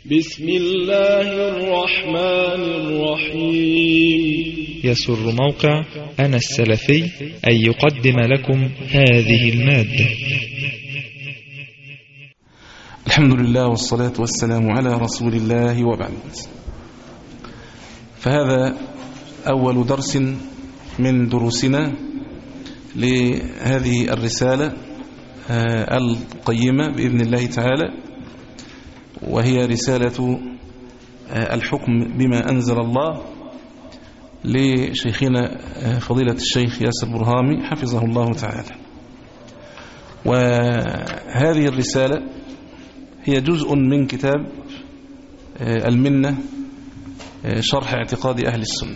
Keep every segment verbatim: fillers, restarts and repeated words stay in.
بسم الله الرحمن الرحيم. يسر موقع أنا السلفي أن يقدم لكم هذه المادة. الحمد لله والصلاة والسلام على رسول الله وبعد. فهذا أول درس من دروسنا لهذه الرسالة القيمة بإذن الله تعالى، وهي رسالة الحكم بما أنزل الله لشيخنا فضيلة الشيخ ياسر برهامي حفظه الله تعالى. وهذه الرسالة هي جزء من كتاب المنة شرح اعتقاد أهل السنة.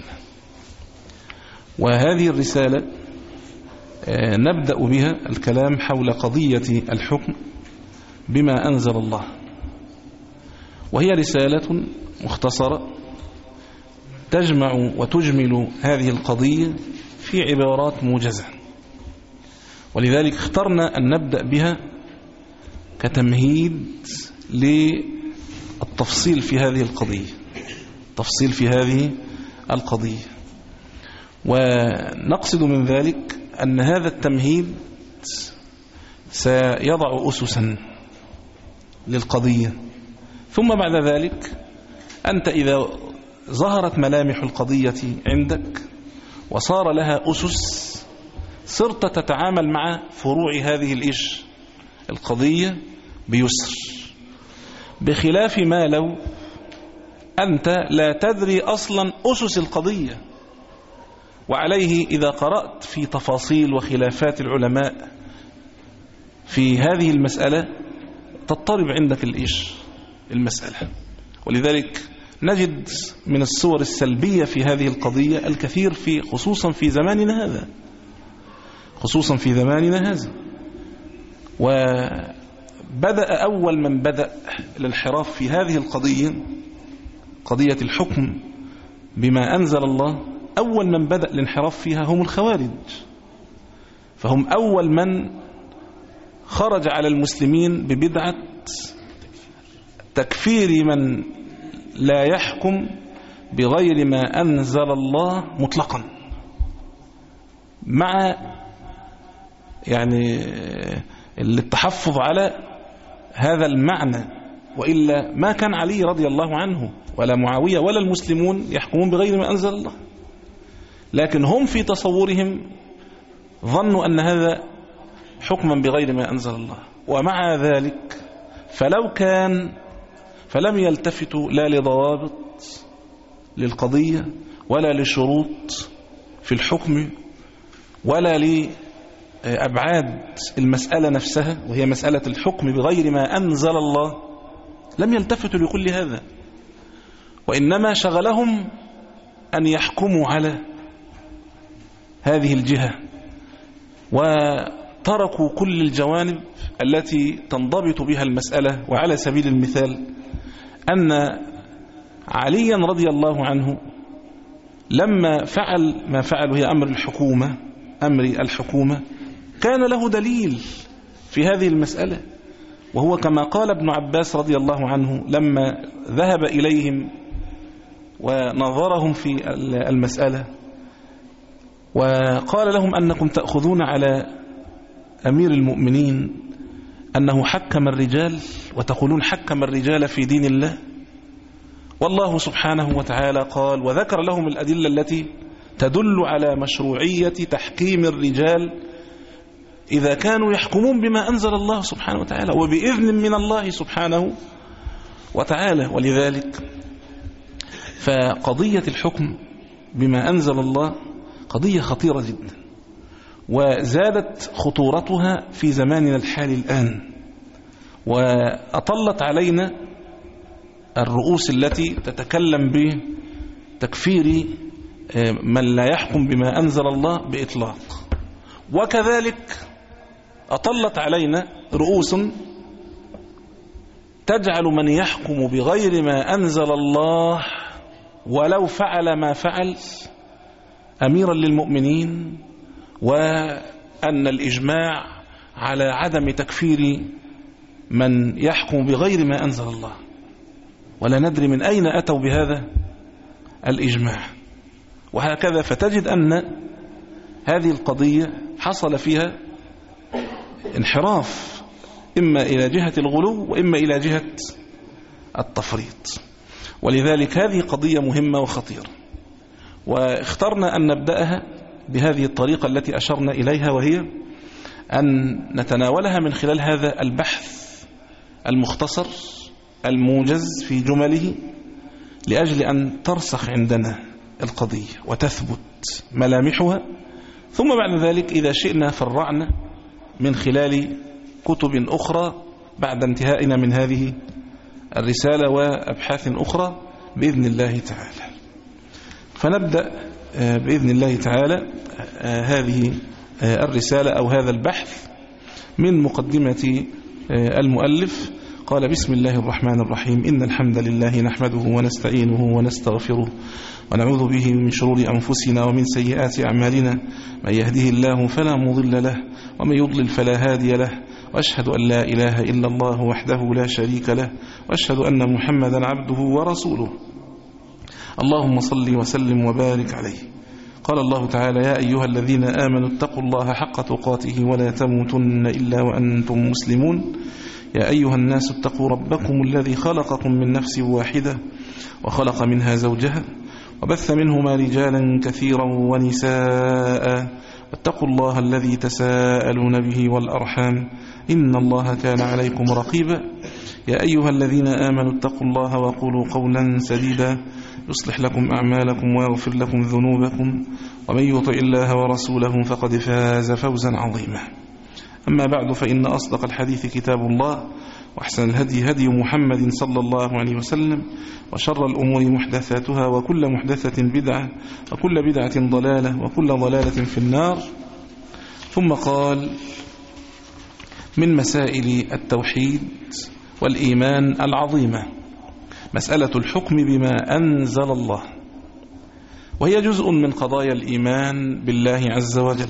وهذه الرسالة نبدأ بها الكلام حول قضية الحكم بما أنزل الله، وهي رسالة مختصرة تجمع وتجمل هذه القضية في عبارات موجزة، ولذلك اخترنا أن نبدأ بها كتمهيد للتفصيل في هذه القضية تفصيل في هذه القضية ونقصد من ذلك أن هذا التمهيد سيضع أسسا للقضية، ثم بعد ذلك أنت إذا ظهرت ملامح القضية عندك وصار لها أسس صرت تتعامل مع فروع هذه الإيش القضية بيسر، بخلاف ما لو أنت لا تدري أصلا أسس القضية، وعليه إذا قرأت في تفاصيل وخلافات العلماء في هذه المسألة تضطرب عندك الإيش المسألة. ولذلك نجد من الصور السلبية في هذه القضية الكثير، في خصوصا في زماننا هذا خصوصا في زماننا هذا وبدأ أول من بدأ الانحراف في هذه القضية قضية الحكم بما أنزل الله، أول من بدأ الانحراف فيها هم الخوارج، فهم أول من خرج على المسلمين ببدعة تكفير من لا يحكم بغير ما أنزل الله مطلقا، مع يعني التحفظ على هذا المعنى، وإلا ما كان علي رضي الله عنه ولا معاوية ولا المسلمون يحكمون بغير ما أنزل الله، لكن هم في تصورهم ظنوا أن هذا حكما بغير ما أنزل الله. ومع ذلك فلو كان فلم يلتفتوا لا لضوابط للقضية ولا لشروط في الحكم ولا لأبعاد المسألة نفسها، وهي مسألة الحكم بغير ما أنزل الله، لم يلتفتوا لكل هذا، وإنما شغلهم أن يحكموا على هذه الجهة، وتركوا كل الجوانب التي تنضبط بها المسألة. وعلى سبيل المثال أن عليا رضي الله عنه لما فعل ما فعل هي أمر الحكومة أمر الحكومة كان له دليل في هذه المسألة، وهو كما قال ابن عباس رضي الله عنه لما ذهب إليهم ونظرهم في المسألة وقال لهم أنكم تأخذون على أمير المؤمنين أنه حكم الرجال وتقولون حكم الرجال في دين الله، والله سبحانه وتعالى قال وذكر لهم الأدلة التي تدل على مشروعية تحكيم الرجال إذا كانوا يحكمون بما أنزل الله سبحانه وتعالى وبإذن من الله سبحانه وتعالى. ولذلك فقضية الحكم بما أنزل الله قضية خطيرة جدا، وزادت خطورتها في زماننا الحالي الآن، وأطلت علينا الرؤوس التي تتكلم بتكفير من لا يحكم بما أنزل الله بإطلاق، وكذلك أطلت علينا رؤوس تجعل من يحكم بغير ما أنزل الله ولو فعل ما فعل أميرا للمؤمنين، وأن الإجماع على عدم تكفير من يحكم بغير ما أنزل الله. ولا ندري من أين أتوا بهذا الإجماع. وهكذا فتجد أن هذه القضية حصل فيها انحراف إما إلى جهة الغلو وإما إلى جهة التفريط. ولذلك هذه قضية مهمة وخطيرة، واخترنا أن نبدأها بهذه الطريقة التي أشرنا إليها، وهي أن نتناولها من خلال هذا البحث المختصر الموجز في جمله، لأجل أن ترسخ عندنا القضية وتثبت ملامحها. ثم بعد ذلك إذا شئنا فرعنا من خلال كتب أخرى بعد انتهائنا من هذه الرسالة وأبحاث أخرى بإذن الله تعالى. فنبدأ بإذن الله تعالى هذه الرسالة أو هذا البحث من مقدمة المؤلف. قال: بسم الله الرحمن الرحيم، إن الحمد لله نحمده ونستعينه ونستغفره ونعوذ به من شرور أنفسنا ومن سيئات أعمالنا، من يهده الله فلا مضل له ومن يضلل فلا هادي له، وأشهد أن لا إله إلا الله وحده لا شريك له، وأشهد أن محمدا عبده ورسوله، اللهم صل وسلم وبارك عليه. قال الله تعالى: يا أيها الذين آمنوا اتقوا الله حق تقاته ولا تموتن إلا وأنتم مسلمون. يا أيها الناس اتقوا ربكم الذي خلقكم من نفس واحدة وخلق منها زوجها وبث منهما رجالا كثيرا ونساء، واتقوا الله الذي تساءلون به والأرحام إن الله كان عليكم رقيبا. يا أيها الذين آمنوا اتقوا الله وقولوا قولا سديدا يصلح لكم أعمالكم ويغفر لكم ذنوبكم، ومن يطع الله ورسوله فقد فاز فوزا عظيما. أما بعد، فإن أصدق الحديث كتاب الله، وأحسن الهدي هدي محمد صلى الله عليه وسلم، وشر الأمور محدثاتها، وكل محدثة بدعة، وكل بدعة ضلالة، وكل ضلالة في النار. ثم قال: من مسائل التوحيد والإيمان العظيمة مسألة الحكم بما أنزل الله، وهي جزء من قضايا الإيمان بالله عز وجل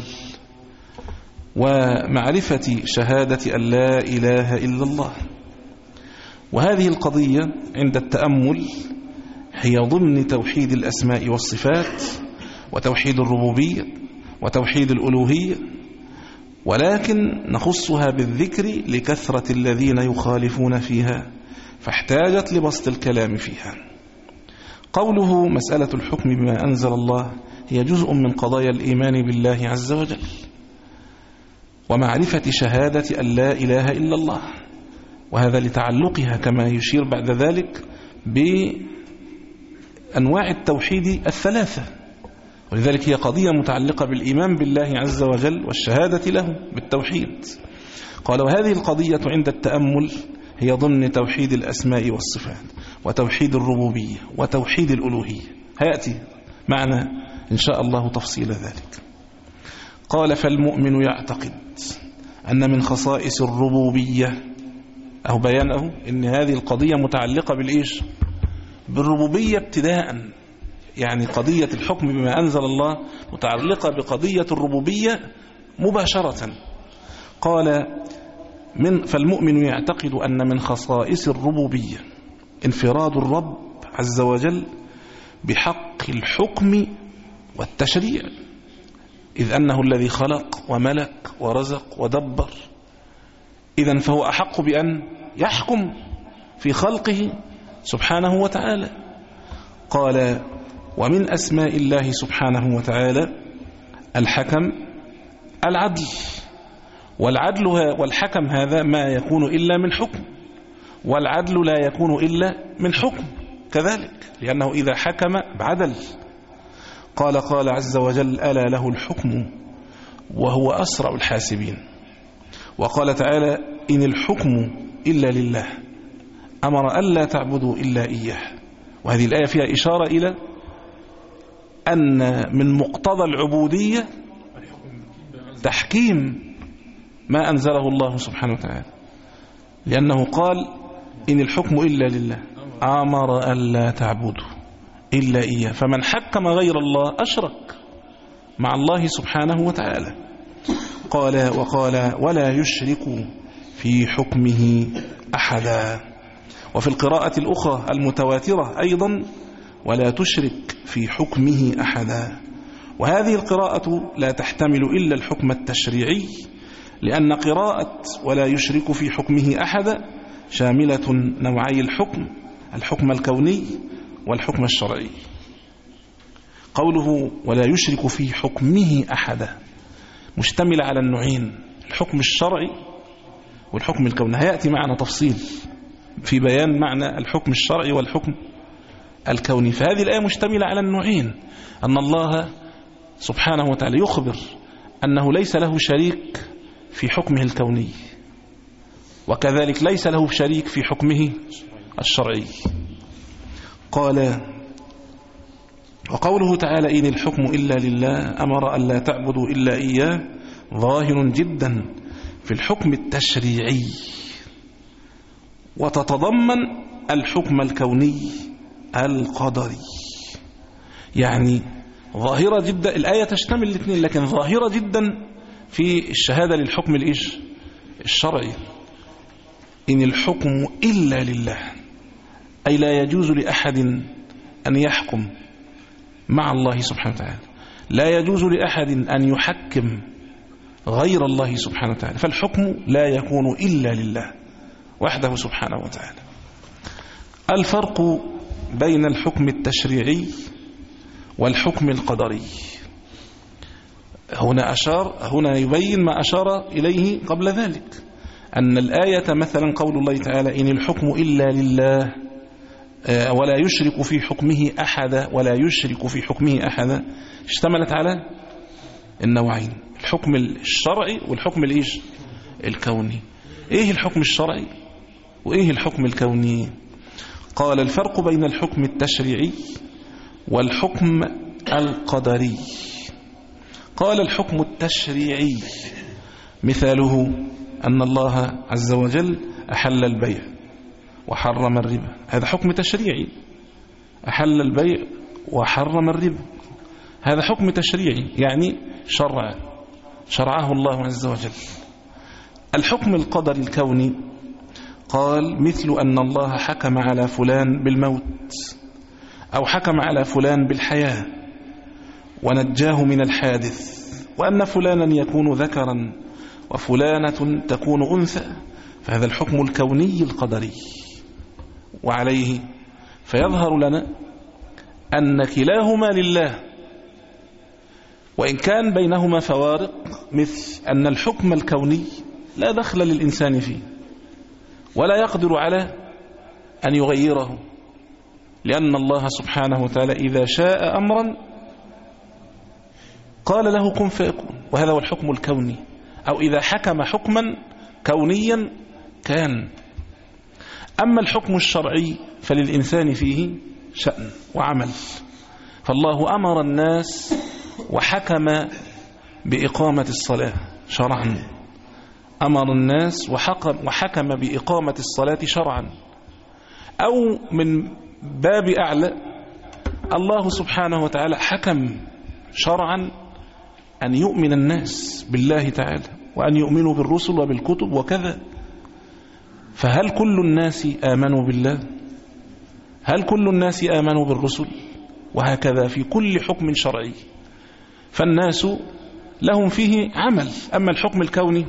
ومعرفة شهادة أن لا إله إلا الله. وهذه القضية عند التأمل هي ضمن توحيد الأسماء والصفات وتوحيد الربوبية وتوحيد الألوهية، ولكن نخصها بالذكر لكثرة الذين يخالفون فيها، فاحتاجت لبسط الكلام فيها. قوله مسألة الحكم بما أنزل الله هي جزء من قضايا الإيمان بالله عز وجل ومعرفة شهادة أن لا إله إلا الله، وهذا لتعلقها كما يشير بعد ذلك بأنواع التوحيد الثلاثة، ولذلك هي قضية متعلقة بالإيمان بالله عز وجل والشهادة له بالتوحيد. قال: وهذه القضية عند التأمل هي ضمن توحيد الأسماء والصفات وتوحيد الربوبية وتوحيد الألوهية. هيأتي معنا إن شاء الله تفصيل ذلك. قال: فالمؤمن يعتقد أن من خصائص الربوبية، أو بيانه إن هذه القضية متعلقة بالإيش؟ بالربوبية ابتداء، يعني قضية الحكم بما أنزل الله متعلقة بقضية الربوبية مباشرة. قال: من فالمؤمن يعتقد أن من خصائص الربوبية انفراد الرب عز وجل بحق الحكم والتشريع، إذ أنه الذي خلق وملك ورزق ودبر، إذن فهو أحق بأن يحكم في خلقه سبحانه وتعالى. قال: ومن أسماء الله سبحانه وتعالى الحكم العدل، والعدل والحكم هذا ما يكون إلا من حكم، والعدل لا يكون إلا من حكم كذلك، لأنه إذا حكم بعدل. قال قال عز وجل: ألا له الحكم وهو أسرع الحاسبين. وقال تعالى: إن الحكم إلا لله أمر ألا تعبدوا إلا إياه. وهذه الآية فيها إشارة إلى أن من مقتضى العبودية تحكيم ما أنزله الله سبحانه وتعالى، لأنه قال: إن الحكم إلا لله أمر ألا تعبدوا إلا إياه، فمن حكم غير الله أشرك مع الله سبحانه وتعالى. قال وقال: ولا يشرك في حكمه أحدا. وفي القراءة الأخرى المتواترة أيضا ولا تشرك في حكمه أحدا. وهذه القراءة لا تحتمل إلا الحكم التشريعي، لأن قراءة ولا يشرك في حكمه أحدا شاملة نوعي الحكم، الحكم الكوني والحكم الشرعي. قوله ولا يشرك في حكمه أحدا مشتمل على النوعين، الحكم الشرعي والحكم الكوني. هيأتي معنا تفصيل في بيان معنى الحكم الشرعي والحكم الكوني. فهذه الآية مشتملة على النوعين، أن الله سبحانه وتعالى يخبر أنه ليس له شريك في حكمه الكوني، وكذلك ليس له شريك في حكمه الشرعي. قال وقوله تعالى إن الحكم إلا لله أمر أن لا تعبدوا إلا إياه ظاهر جدا في الحكم التشريعي، وتتضمن الحكم الكوني القدري. يعني ظاهرة جدا، الآية تشتمل الاثنين، لكن ظاهرة جدا في الشهادة للحكم الإيش الشرعي. إن الحكم إلا لله، أي لا يجوز لأحد أن يحكم مع الله سبحانه وتعالى، لا يجوز لأحد أن يحكم غير الله سبحانه وتعالى، فالحكم لا يكون إلا لله وحده سبحانه وتعالى. الفرق بين الحكم التشريعي والحكم القدري هنا أشار هنا يبين ما أشار إليه قبل ذلك، أن الآية مثلا قول الله تعالى إن الحكم إلا لله ولا يشرك في حكمه أحدا ولا يشرك في حكمه أحدا اشتملت على النوعين، الحكم الشرعي والحكم الإيش الكوني. إيه الحكم الشرعي وإيه الحكم الكوني؟ قال الفرق بين الحكم التشريعي والحكم القدري. قال الحكم التشريعي مثاله أن الله عز وجل أحل البيع وحرم الربا، هذا حكم تشريعي، أحل البيع وحرم الربا، هذا حكم تشريعي يعني شرع شرعه الله عز وجل. الحكم القدري الكوني قال مثل أن الله حكم على فلان بالموت أو حكم على فلان بالحياة ونجاه من الحادث، وأن فلانا يكون ذكرا وفلانة تكون أنثى، فهذا الحكم الكوني القدري. وعليه فيظهر لنا أن كلاهما لله، وإن كان بينهما فوارق، مثل أن الحكم الكوني لا دخل للإنسان فيه ولا يقدر على أن يغيره، لأن الله سبحانه وتعالى إذا شاء أمرا قال له كن فيكون، وهذا هو الحكم الكوني، أو إذا حكم حكما كونيا كان. أما الحكم الشرعي فللإنسان فيه شأن وعمل، فالله أمر الناس وحكم بإقامة الصلاة شرعا، أمر الناس وحكم, وحكم بإقامة الصلاة شرعا. أو من باب أعلى الله سبحانه وتعالى حكم شرعا أن يؤمن الناس بالله تعالى وأن يؤمنوا بالرسل وبالكتب وكذا. فهل كل الناس آمنوا بالله؟ هل كل الناس آمنوا بالرسل؟ وهكذا في كل حكم شرعي، فالناس لهم فيه عمل. أما الحكم الكوني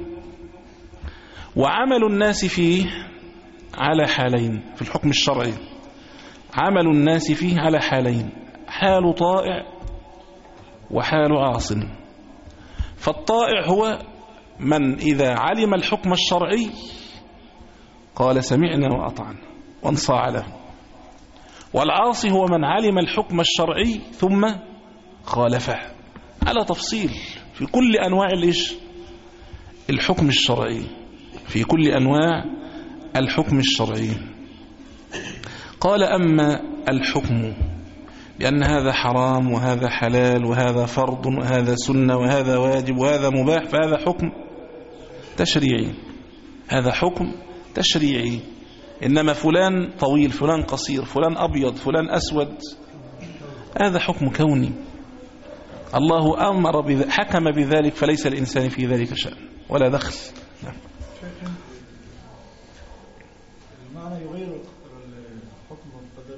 وعمل الناس فيه على حالين، في الحكم الشرعي عمل الناس فيه على حالين، حال طائع وحال عاص. فالطائع هو من إذا علم الحكم الشرعي قال سمعنا وأطعنا وانصاع له، والعاصي هو من علم الحكم الشرعي ثم خالفه، على تفصيل في كل أنواع الحكم الشرعي، في كل أنواع الحكم الشرعي. قال أما الحكم بأن هذا حرام وهذا حلال وهذا فرض وهذا سنة وهذا واجب وهذا مباح، فهذا حكم تشريعي، هذا حكم تشريعي. إنما فلان طويل فلان قصير فلان أبيض فلان أسود، هذا حكم كوني، الله أمر بذ... حكم بذلك، فليس الإنسان في ذلك شأن ولا دخل. نعم. المعنى يغير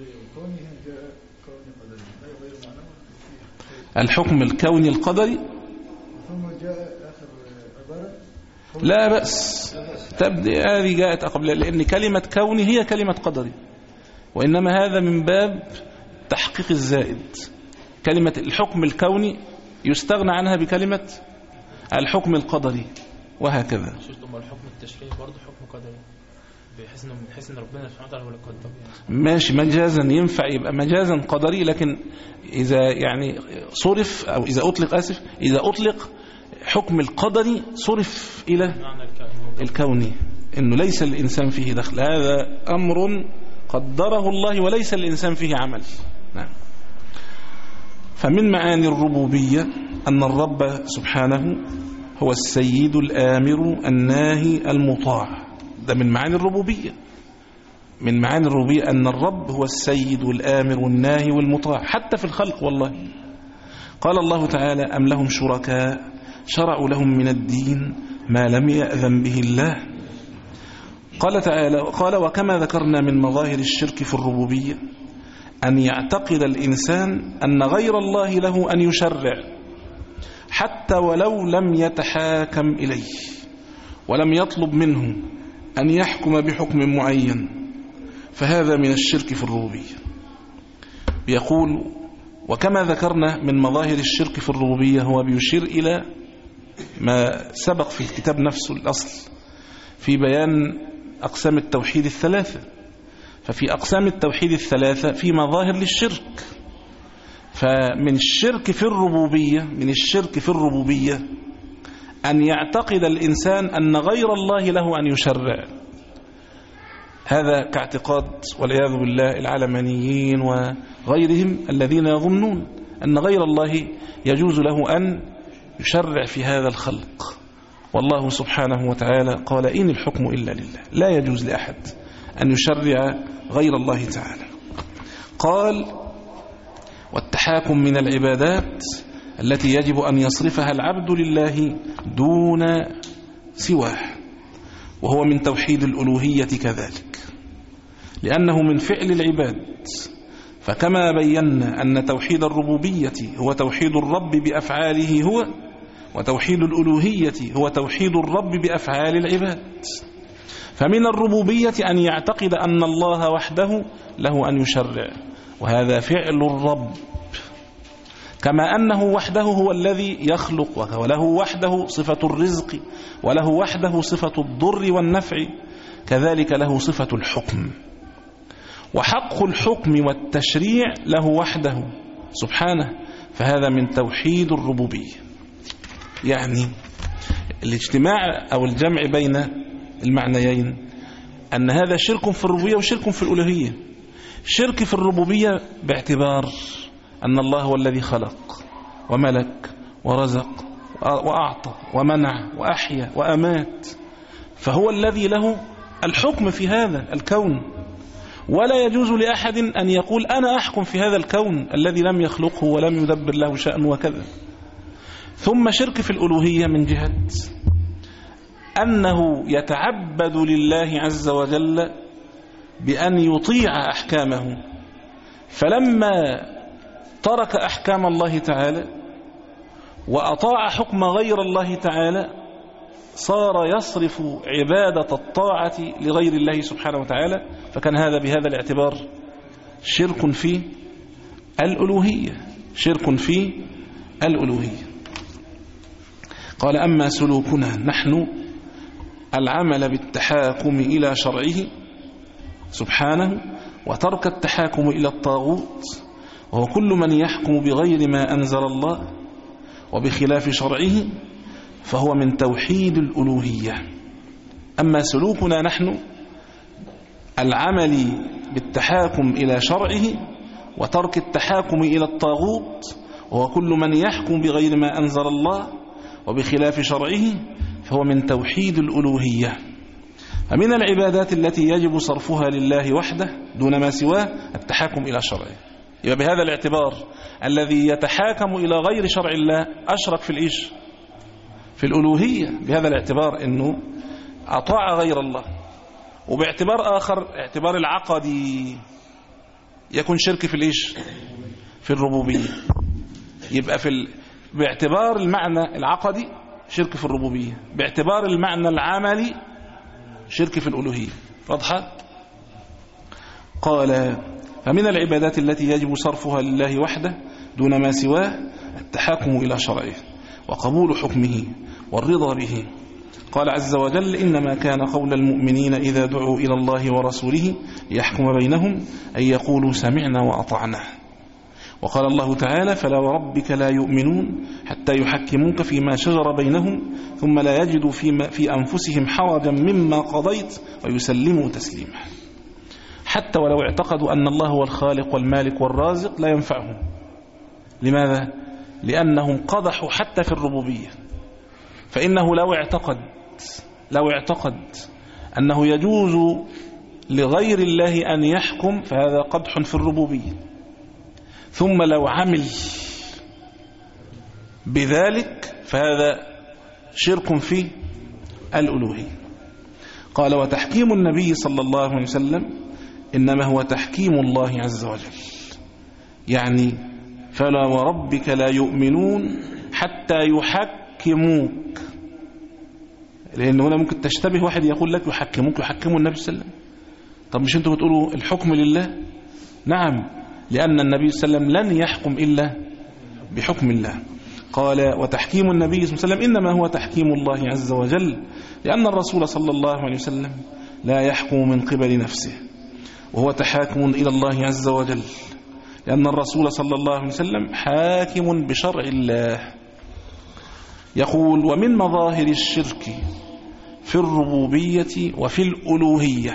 الحكم الكوني القدري لا بأس، تبدأ هذه جاءت قبل، لأن كلمة كوني هي كلمة قدري، وإنما هذا من باب تحقيق الزائد. كلمة الحكم الكوني يستغنى عنها بكلمة الحكم القدري، وهكذا. الحكم التشريعي برضه حكم قدري، بحيث انه من حيث ان ربنا سبحانه وتعالى هو اللي قدر. ماشي، مجازا ينفع يبقى مجازا قدري، لكن إذا يعني صرف أو إذا أطلق آسف إذا أطلق حكم القدري صرف إلى الكوني، إنه ليس الإنسان فيه دخل، هذا أمر قدره الله وليس الإنسان فيه عمل. نعم. فمن معاني الربوبية أن الرب سبحانه هو السيد الآمر الناهي المطاع، ده من معاني الربوبية. من معاني الربوبية أن الرب هو السيد الآمر الناهي والمطاع حتى في الخلق. والله قال الله تعالى: أم لهم شركاء شرعوا لهم من الدين ما لم يأذن به الله. قال تعالى: قال: وكما ذكرنا من مظاهر الشرك في الربوبية أن يعتقد الإنسان أن غير الله له أن يشرع حتى ولو لم يتحاكم إليه ولم يطلب منه أن يحكم بحكم معين، فهذا من الشرك في الربوبية. يقول: وكما ذكرنا من مظاهر الشرك في الربوبية، هو بيشير إلى ما سبق في الكتاب نفسه الأصل في بيان أقسام التوحيد الثلاثة. ففي أقسام التوحيد الثلاثة في مظاهر للشرك. فمن الشرك في الربوبية من الشرك في الربوبية أن يعتقد الإنسان أن غير الله له أن يشرع. هذا كاعتقاد والعياذ بالله العلمانيين وغيرهم الذين يظنون أن غير الله يجوز له أن يشرع في هذا الخلق. والله سبحانه وتعالى قال: إن الحكم إلا لله، لا يجوز لأحد أن يشرع غير الله تعالى. قال: والتحاكم من العبادات التي يجب أن يصرفها العبد لله دون سواه، وهو من توحيد الألوهية كذلك، لأنه من فعل العباد. فكما بينا أن توحيد الربوبية هو توحيد الرب بأفعاله هو، وتوحيد الألوهية هو توحيد الرب بأفعال العباد. فمن الربوبية أن يعتقد أن الله وحده له أن يشرع، وهذا فعل الرب، كما أنه وحده هو الذي يخلق، وله وحده صفة الرزق، وله وحده صفة الضر والنفع، كذلك له صفة الحكم. وحق الحكم والتشريع له وحده سبحانه، فهذا من توحيد الربوبية. يعني الاجتماع أو الجمع بين المعنيين أن هذا شرك في الربوبية وشرك في الألوهية. شرك في الربوبية باعتبار أن الله هو الذي خلق وملك ورزق وأعطى ومنع وأحيا وأمات، فهو الذي له الحكم في هذا الكون، ولا يجوز لأحد أن يقول أنا أحكم في هذا الكون الذي لم يخلقه ولم يدبر له شأن وكذا. ثم شرك في الألوهية من جهة أنه يتعبد لله عز وجل بأن يطيع أحكامه، فلما ترك أحكام الله تعالى وأطاع حكم غير الله تعالى صار يصرف عبادة الطاعة لغير الله سبحانه وتعالى، فكان هذا بهذا الاعتبار شرك في الألوهية شرك في الألوهية. قال: أما سلوكنا نحن العمل بالتحاكم إلى شرعه سبحانه وترك التحاكم إلى الطاغوت، وهو كل من يحكم بغير ما أنزل الله وبخلاف شرعه، فهو من توحيد الألوهية. أما سلوكنا نحن العمل بالتحاكم إلى شرعه وترك التحاكم إلى الطاغوت، وهو كل من يحكم بغير ما أنزل الله وبخلاف شرعه، فهو من توحيد الألوهية. فمن العبادات التي يجب صرفها لله وحده دون ما سواه التحاكم إلى شرعه. يبقى بهذا الاعتبار الذي يتحاكم إلى غير شرع الله أشرك في الإيش؟ في الألوهية، بهذا الاعتبار أنه أطاع غير الله. وباعتبار آخر اعتبار العقدي، يكون شرك في الإيش؟ في الربوبية. يبقى في ال... باعتبار المعنى العقدي شرك في الربوبية، باعتبار المعنى العملي شرك في الألوهية. واضحة؟ قال فمن العبادات التي يجب صرفها لله وحده دون ما سواه التحاكم إلى شرعه وقبول حكمه والرضا به. قال عز وجل إنما كان قول المؤمنين إذا دعوا إلى الله ورسوله ليحكم بينهم أن يقولوا سمعنا وأطعنا. وقال الله تعالى فلا وربك لا يؤمنون حتى يحكموك فيما شجر بينهم ثم لا يجدوا فيما في أنفسهم حرجا مما قضيت ويسلموا تسليما. حتى ولو اعتقدوا أن الله هو الخالق والمالك والرازق لا ينفعهم. لماذا؟ لأنهم قضحوا حتى في الربوبية. فإنه لو اعتقد لو اعتقد أنه يجوز لغير الله أن يحكم فهذا قدح في الربوبية. ثم لو عمل بذلك فهذا شرك في الألوهية. قال وتحكيم النبي صلى الله عليه وسلم إنما هو تحكيم الله عز وجل. يعني فلا وربك لا يؤمنون حتى يحكموك، لأن هنا ممكن تشتبه واحد يقول لك يحكموك يحكموا النبي صلى الله عليه وسلم. طب مش انتوا بتقولوا الحكم لله؟ نعم، لأن النبي صلى الله عليه وسلم لن يحكم إلا بحكم الله. قال وتحكيم النبي صلى الله عليه وسلم إنما هو تحكيم الله عز وجل لأن الرسول صلى الله عليه وسلم لا يحكم من قبل نفسه وهو تحاكم إلى الله عز وجل، لأن الرسول صلى الله عليه وسلم حاكم بشرع الله. يقول ومن مظاهر الشرك في الربوبية وفي الألوهية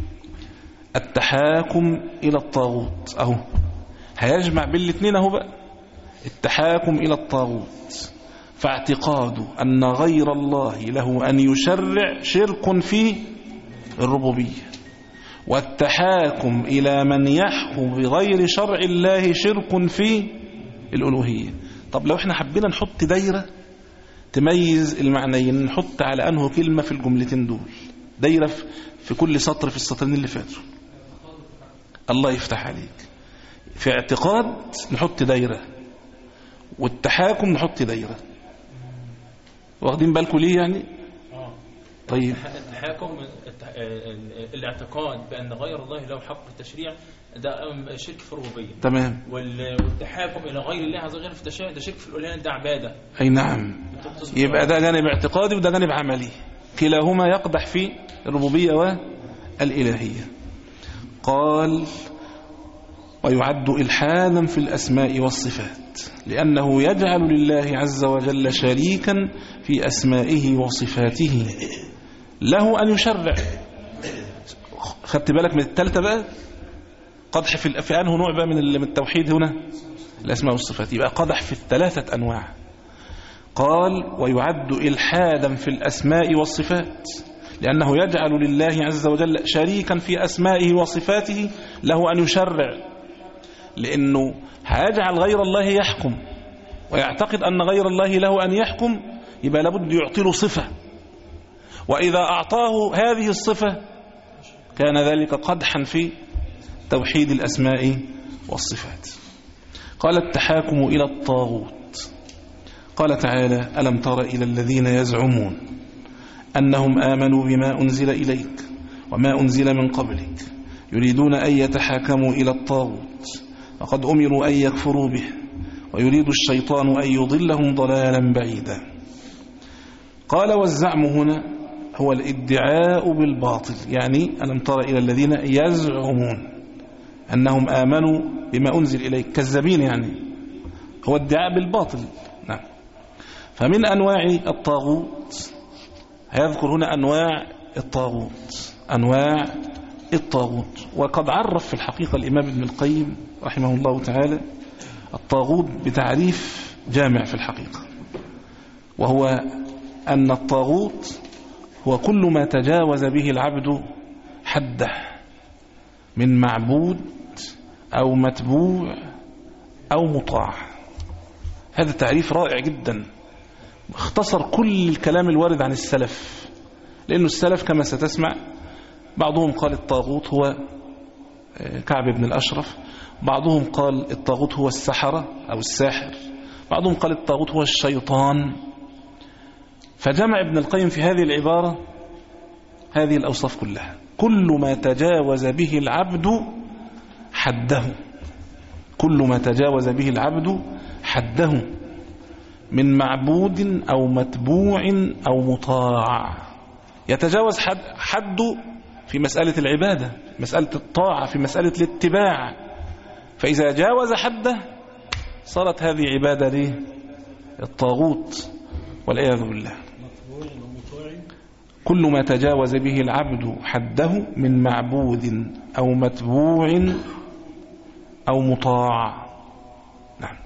التحاكم إلى الطاغوت. أهو هيجمع بالاثنين أهو بقى، التحاكم إلى الطاغوت فاعتقاد أن غير الله له أن يشرع شرك في الربوبية، والتحاكم إلى من يحكم بغير شرع الله شرك في الألوهية. طب لو احنا حبينا نحط دايرة تميز المعنيين، نحط على أنه كلمة في الجملتين دول، دايرة في كل سطر في السطرين اللي فاتوا. الله يفتح عليك. في اعتقاد نحط دايرة، والتحاكم نحط دايرة. واخدين بالكم ليه يعني؟ طيب التحاكم الاعتقاد بأن غير الله له حق التشريع ده شرك في الربوبية. تمام. والتحاكم إلى غير الله عز وجل في التشريع ده شرك في الألوهية، ده عبادة. أي نعم. يبقى ده جانب اعتقادي وده جانب عملي، كلاهما يقدح في الربوبية والإلهية. قال ويعد إلحادا في الأسماء والصفات لأنه يجعل لله عز وجل شريكا في أسمائه وصفاته له أن يشرع. خدت بالك من الثالثة بقى؟ قدح في في أنه نوع بقى من التوحيد هنا الأسماء والصفات، يبقى قدح في الثلاثة أنواع. قال ويعد إلحادا في الأسماء والصفات لأنه يجعل لله عز وجل شريكا في أسمائه وصفاته له أن يشرع، لأنه هيجعل غير الله يحكم ويعتقد أن غير الله له أن يحكم، يبقى لابد يعطي له صفة، وإذا أعطاه هذه الصفة كان ذلك قدحا في توحيد الأسماء والصفات. قال التحاكم إلى الطاغوت. قال تعالى ألم تر إلى الذين يزعمون أنهم آمنوا بما أنزل إليك وما أنزل من قبلك يريدون أن يتحاكموا إلى الطاغوت وقد أمروا أن يكفروا به ويريد الشيطان أن يضلهم ضلالا بعيدا. قال والزعم هنا هو الادعاء بالباطل، يعني ألم تر إلى الذين يزعمون أنهم آمنوا بما أنزل إليك، كذابين، يعني هو ادعاء بالباطل. نعم. فمن أنواع الطاغوت هيذكر هنا أنواع الطاغوت أنواع الطاغوت وقد عرف في الحقيقة الإمام ابن القيم رحمه الله تعالى الطاغوت بتعريف جامع في الحقيقة، وهو أن الطاغوت هو كل ما تجاوز به العبد حده من معبود أو متبوع أو مطاع. هذا تعريف رائع جدا، اختصر كل الكلام الوارد عن السلف، لأن السلف كما ستسمع بعضهم قال الطاغوت هو كعب بن الأشرف، بعضهم قال الطاغوت هو السحرة أو الساحر، بعضهم قال الطاغوت هو الشيطان. فجمع ابن القيم في هذه العبارة هذه الأوصاف كلها: كل ما تجاوز به العبد حده، كل ما تجاوز به العبد حده من معبود أو متبوع أو مطاع. يتجاوز حد حده في مسألة العبادة، مسألة الطاعة، في مسألة الاتباع. فإذا جاوز حده صارت هذه عبادة ليه؟ الطاغوت والعياذ بالله. كل ما تجاوز به العبد حده من معبود أو متبوع أو مطاع. نعم.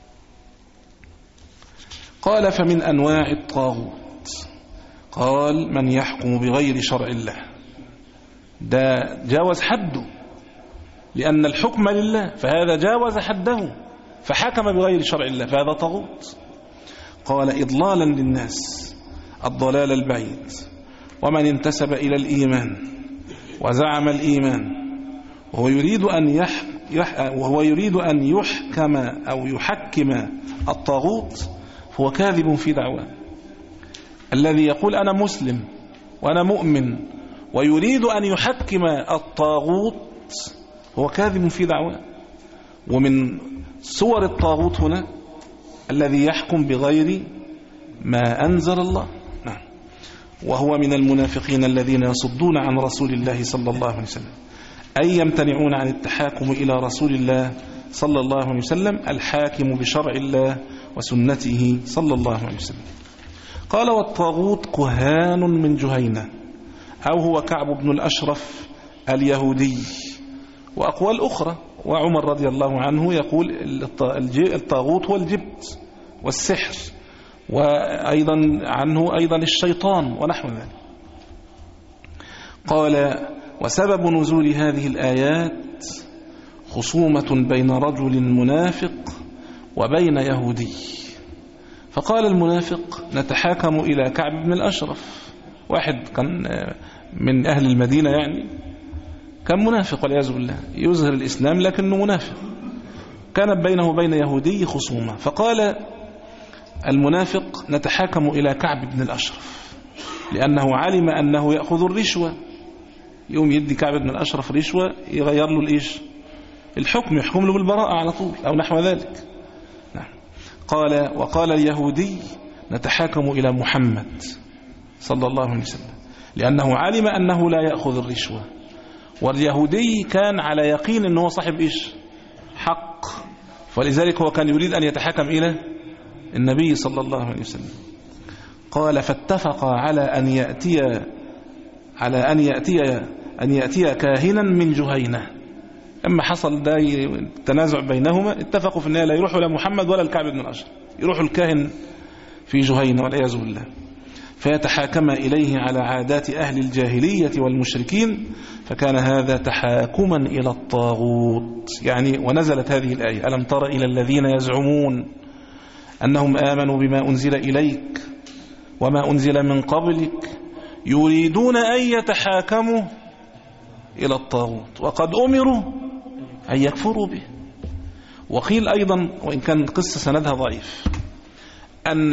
قال: فمن أنواع الطاغوت قال: من يحكم بغير شرع الله. ده جاوز حده لأن الحكم لله، فهذا جاوز حده فحكم بغير شرع الله، فهذا طاغوت. قال: إضلالا للناس الضلال البعيد، ومن انتسب إلى الإيمان وزعم الإيمان وهو يريد أن يح يح وهو يريد أن يحكم أو يحكم الطاغوت فهو كاذب في دعواه. الذي يقول أنا مسلم وأنا مؤمن ويريد أن يحكم الطاغوت هو كاذب في دعواه. ومن صور الطاغوت هنا الذي يحكم بغير ما أنزل الله. نعم. وهو من المنافقين الذين يصدون عن رسول الله صلى الله عليه وسلم، أي يمتنعون عن التحاكم إلى رسول الله صلى الله عليه وسلم الحاكم بشرع الله وسنته صلى الله عليه وسلم. قال: والطاغوت كهان من جهينة، أو هو كعب بن الأشرف اليهودي. وأقوال أخرى، وعمر رضي الله عنه يقول الطاغوت هو الجبت والسحر، وأيضا عنه أيضا الشيطان ونحو ذلك. قال: وسبب نزول هذه الآيات خصومة بين رجل منافق وبين يهودي. فقال المنافق: نتحاكم إلى كعب بن الأشرف، واحد كان من أهل المدينة يعني، كان منافق والعياذ بالله، يظهر الإسلام لكنه منافق. كانت بينه وبين يهودي خصومة، فقال المنافق: نتحاكم إلى كعب بن الأشرف، لأنه علم أنه يأخذ الرشوة، يوم يدي كعب بن الأشرف رشوة يغير له الإيش؟ الحكم، يحكم له بالبراءة على طول أو نحو ذلك. نعم. قال: وقال اليهودي: نتحاكم إلى محمد صلى الله عليه وسلم، لأنه علم أنه لا يأخذ الرشوة. واليهودي كان على يقين أنه صاحب إيش؟ حق، فلذلك هو كان يريد أن يتحاكم إلى النبي صلى الله عليه وسلم. قال: فاتفق على أن يأتي على أن يأتي أن يأتي كاهنا من جهينة. لما حصل ده تنازع بينهما اتفقوا في النهاية لا يروحوا إلى محمد ولا الكعب بن الأشرف، يروحوا الكاهن في جهينة والعياذ بالله، فيتحاكم إليه على عادات أهل الجاهلية والمشركين، فكان هذا تحاكما إلى الطاغوت. يعني ونزلت هذه الآية: ألم تر إلى الذين يزعمون أنهم آمنوا بما أنزل إليك وما أنزل من قبلك يريدون أن يتحاكموا إلى الطاغوت وقد أمروا أن يكفروا به. وقيل أيضا، وإن كان قصة سندها ضعيف، أن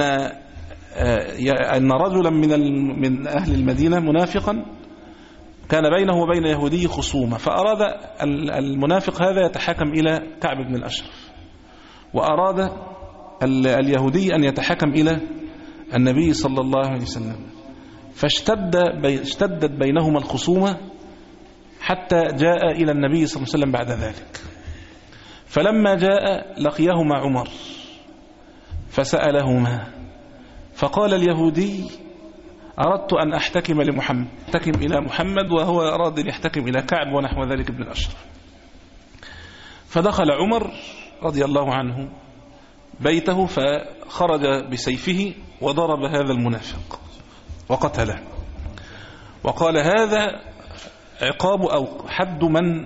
أن رجلا من من أهل المدينة منافقا كان بينه وبين يهودي خصومة، فأراد المنافق هذا يتحاكم إلى كعب بن الأشرف، وأراد اليهودي أن يتحاكم إلى النبي صلى الله عليه وسلم، فاشتد اشتدت بينهما الخصومة حتى جاء إلى النبي صلى الله عليه وسلم بعد ذلك. فلما جاء لقيهما عمر فسألهما، فقال اليهودي: أردت أن أحتكم لمحمد، أحتكم إلى محمد، وهو أراد أن يحتكم إلى كعب ونحو ذلك ابن الأشرف. فدخل عمر رضي الله عنه بيته، فخرج بسيفه وضرب هذا المنافق وقتله، وقال: هذا عقاب أو حد من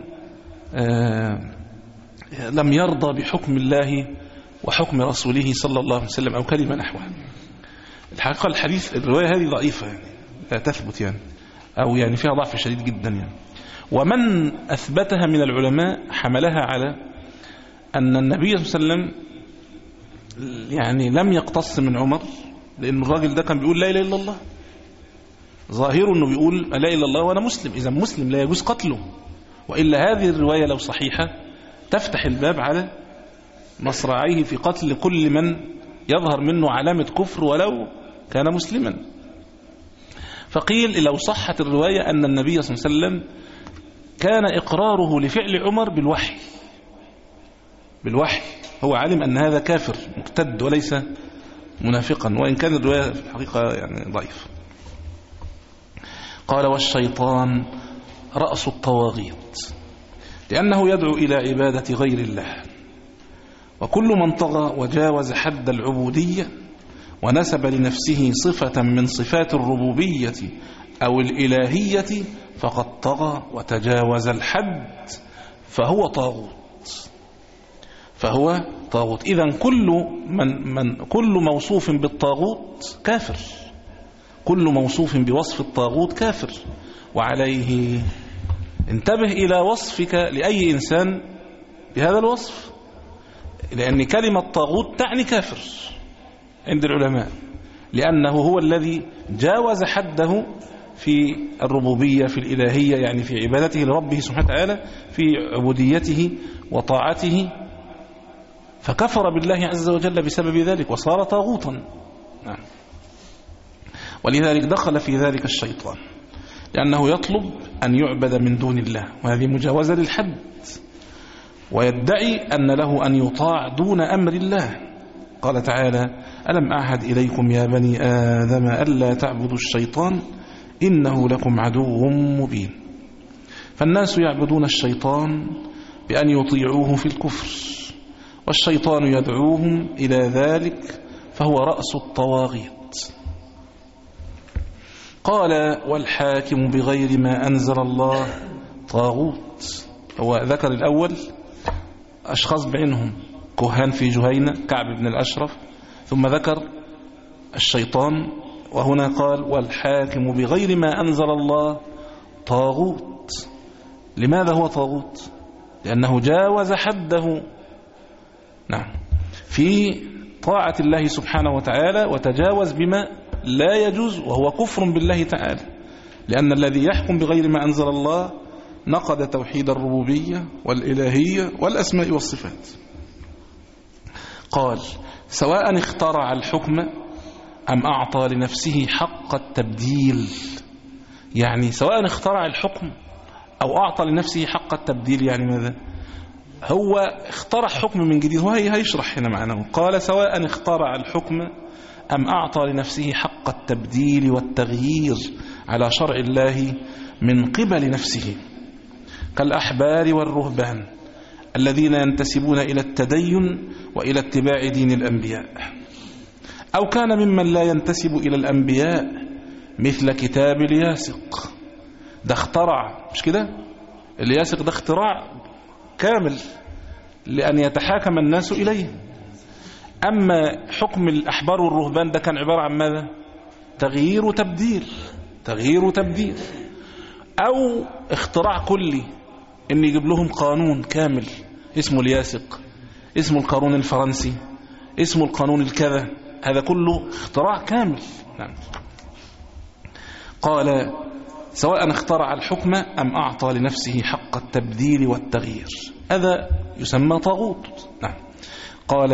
لم يرضى بحكم الله وحكم رسوله صلى الله عليه وسلم، أو كلمة نحوها. الحقيقة الحديث الرواية هذه ضعيفة يعني، لا تثبت يعني، أو يعني فيها ضعف شديد جدا يعني. ومن أثبتها من العلماء حملها على أن النبي صلى الله عليه وسلم يعني لم يقتص من عمر، لأن الراجل ده كان بيقول لا إله إلا الله، ظاهره أنه بيقول لا إله إلا الله وأنا مسلم، إذا مسلم لا يجوز قتله، وإلا هذه الرواية لو صحيحة تفتح الباب على مصراعيه في قتل كل من يظهر منه علامة كفر ولو كان مسلما. فقيل لو صحت الرواية أن النبي صلى الله عليه وسلم كان إقراره لفعل عمر بالوحي بالوحي هو علم أن هذا كافر مرتد وليس منافقا، وإن كان الرواية في الحقيقة يعني ضعيف. قال والشيطان رأس الطواغيت لأنه يدعو إلى عبادة غير الله، وكل من طغى وجاوز حد العبودية ونسب لنفسه صفة من صفات الربوبية أو الإلهية فقد طغى وتجاوز الحد فهو طاغوت فهو طاغوت إذن كل من, من كل موصوف بالطاغوت كافر، كل موصوف بوصف الطاغوت كافر. وعليه انتبه إلى وصفك لأي إنسان بهذا الوصف، لأن كلمة طاغوت تعني كافر عند العلماء، لأنه هو الذي جاوز حده في الربوبية في الإلهية، يعني في عبادته لربه سبحانه وتعالى، في عبوديته وطاعته، فكفر بالله عز وجل بسبب ذلك وصار طاغوتا. نعم. ولذلك دخل في ذلك الشيطان، لأنه يطلب أن يعبد من دون الله، وهذه مجاوزة للحد، ويدعي أن له أن يطاع دون أمر الله. قال تعالى ألم أعهد إليكم يا بني آدم ألا تعبدوا الشيطان إنه لكم عدو مبين. فالناس يعبدون الشيطان بأن يطيعوه في الكفر، والشيطان يدعوهم إلى ذلك فهو رأس الطواغيت. قال والحاكم بغير ما أنزل الله طاغوت. هو ذكر الأول أشخاص بعينهم كهان في جهينة كعب بن الأشرف، ثم ذكر الشيطان، وهنا قال والحاكم بغير ما أنزل الله طاغوت. لماذا هو طاغوت؟ لأنه جاوز حده نعم في طاعة الله سبحانه وتعالى، وتجاوز بما لا يجوز وهو كفر بالله تعالى، لأن الذي يحكم بغير ما أنزل الله نقض توحيد الربوبية والإلهية والأسماء والصفات. قال سواء اخترع الحكم أم أعطى لنفسه حق التبديل، يعني سواء اخترع الحكم أو أعطى لنفسه حق التبديل، يعني ماذا؟ هو اخترع حكم من جديد، وهي هيشرح هنا معنا. قال سواء اخترع الحكم أم أعطى لنفسه حق التبديل والتغيير على شرع الله من قبل نفسه، كالأحبار والرهبان الذين ينتسبون إلى التدين وإلى اتباع دين الأنبياء، أو كان ممن لا ينتسب إلى الأنبياء مثل كتاب الياسق. ده اخترع، مش كده؟ الياسق ده اختراع كامل لأن يتحاكم الناس إليه. أما حكم الأحبار والرهبان ده كان عبارة عن ماذا؟ تغيير وتبديل، تغيير وتبديل، أو اختراع كلي، إن يجيب لهم قانون كامل اسمه الياسق، اسمه القانون الفرنسي، اسمه القانون الكذا، هذا كله اختراع كامل. نعم. قال سواء اخترع الحكم أم أعطى لنفسه حق التبديل والتغيير، هذا يسمى طاغوت. نعم. قال